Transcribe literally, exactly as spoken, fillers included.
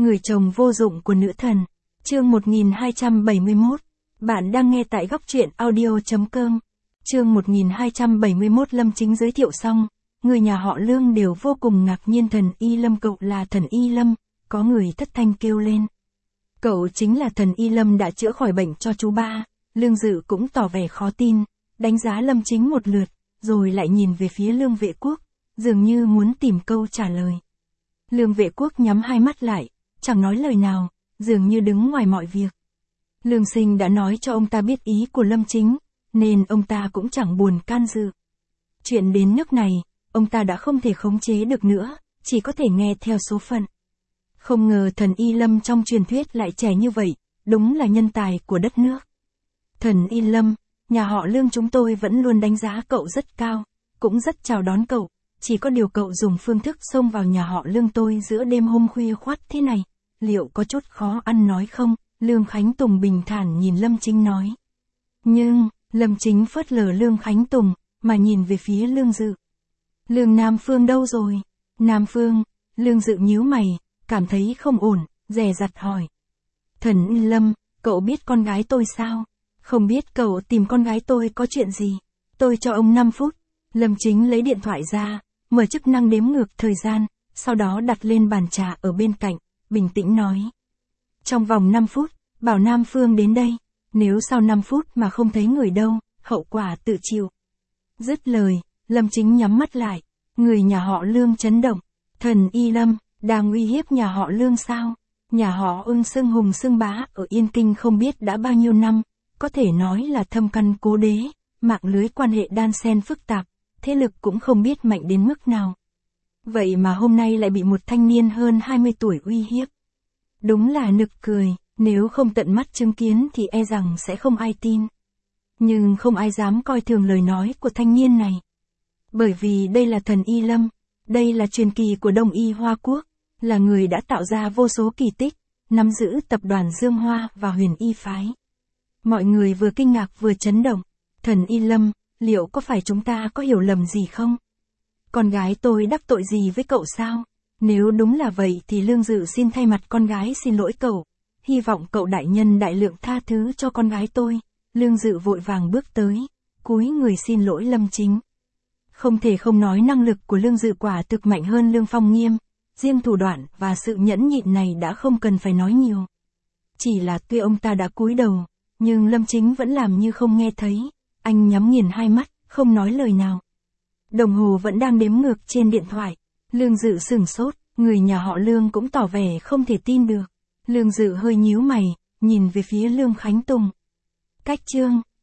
Người chồng vô dụng của nữ thần. Chương một nghìn hai trăm bảy mươi mốt. Bạn đang nghe tại góc truyện audio.com. Chương một nghìn hai trăm bảy mươi mốt. Lâm Chính giới thiệu xong, người nhà họ Lương đều vô cùng ngạc nhiên. Thần Y Lâm, cậu là thần Y Lâm, có người thất thanh kêu lên. Cậu chính là thần Y Lâm đã chữa khỏi bệnh cho chú ba. Lương Dự cũng tỏ vẻ khó tin, đánh giá Lâm Chính một lượt, rồi lại nhìn về phía Lương Vệ Quốc, dường như muốn tìm câu trả lời. Lương Vệ Quốc nhắm hai mắt lại, chẳng nói lời nào, dường như đứng ngoài mọi việc. Lương Sinh đã nói cho ông ta biết ý của Lâm Chính, nên ông ta cũng chẳng buồn can dự. Chuyện đến nước này, ông ta đã không thể khống chế được nữa, chỉ có thể nghe theo số phận. Không ngờ thần Y Lâm trong truyền thuyết lại trẻ như vậy, đúng là nhân tài của đất nước. Thần Y Lâm, nhà họ Lương chúng tôi vẫn luôn đánh giá cậu rất cao, cũng rất chào đón cậu, chỉ có điều cậu dùng phương thức xông vào nhà họ Lương tôi giữa đêm hôm khuya khoắt thế này, liệu có chút khó ăn nói không? Lương Khánh Tùng bình thản nhìn Lâm Chính nói. Nhưng, Lâm Chính phớt lờ Lương Khánh Tùng, mà nhìn về phía Lương Dự. Lương Nam Phương đâu rồi? Nam Phương, Lương Dự nhíu mày, cảm thấy không ổn, dè dặt hỏi. Thần Y Lâm, cậu biết con gái tôi sao? Không biết cậu tìm con gái tôi có chuyện gì? Tôi cho ông năm phút. Lâm Chính lấy điện thoại ra, mở chức năng đếm ngược thời gian, sau đó đặt lên bàn trà ở bên cạnh, bình tĩnh nói. Trong vòng năm phút, bảo Nam Phương đến đây, nếu sau năm phút mà không thấy người đâu, hậu quả tự chịu. Dứt lời, Lâm Chính nhắm mắt lại, người nhà họ Lương chấn động. Thần Y Lâm, đang uy hiếp nhà họ Lương sao? Nhà họ Ưng xưng hùng xưng bá ở Yên Kinh không biết đã bao nhiêu năm, có thể nói là thâm căn cố đế, mạng lưới quan hệ đan xen phức tạp, thế lực cũng không biết mạnh đến mức nào. Vậy mà hôm nay lại bị một thanh niên hơn hai mươi tuổi uy hiếp. Đúng là nực cười, nếu không tận mắt chứng kiến thì e rằng sẽ không ai tin. Nhưng không ai dám coi thường lời nói của thanh niên này. Bởi vì đây là thần Y Lâm, đây là truyền kỳ của Đông Y Hoa Quốc, là người đã tạo ra vô số kỳ tích, nắm giữ tập đoàn Dương Hoa và Huyền Y Phái. Mọi người vừa kinh ngạc vừa chấn động. Thần Y Lâm, liệu có phải chúng ta có hiểu lầm gì không? Con gái tôi đắc tội gì với cậu sao? Nếu đúng là vậy thì Lương Dự xin thay mặt con gái xin lỗi cậu. Hy vọng cậu đại nhân đại lượng tha thứ cho con gái tôi. Lương Dự vội vàng bước tới, cúi người xin lỗi Lâm Chính. Không thể không nói năng lực của Lương Dự quả thực mạnh hơn Lương Phong Nghiêm. Riêng thủ đoạn và sự nhẫn nhịn này đã không cần phải nói nhiều. Chỉ là tuy ông ta đã cúi đầu, nhưng Lâm Chính vẫn làm như không nghe thấy. Anh nhắm nghiền hai mắt, không nói lời nào. Đồng hồ vẫn đang đếm ngược trên điện thoại. Lương Dự sửng sốt, người nhà họ Lương cũng tỏ vẻ không thể tin được. Lương Dự hơi nhíu mày, nhìn về phía Lương Khánh Tùng. Cách chương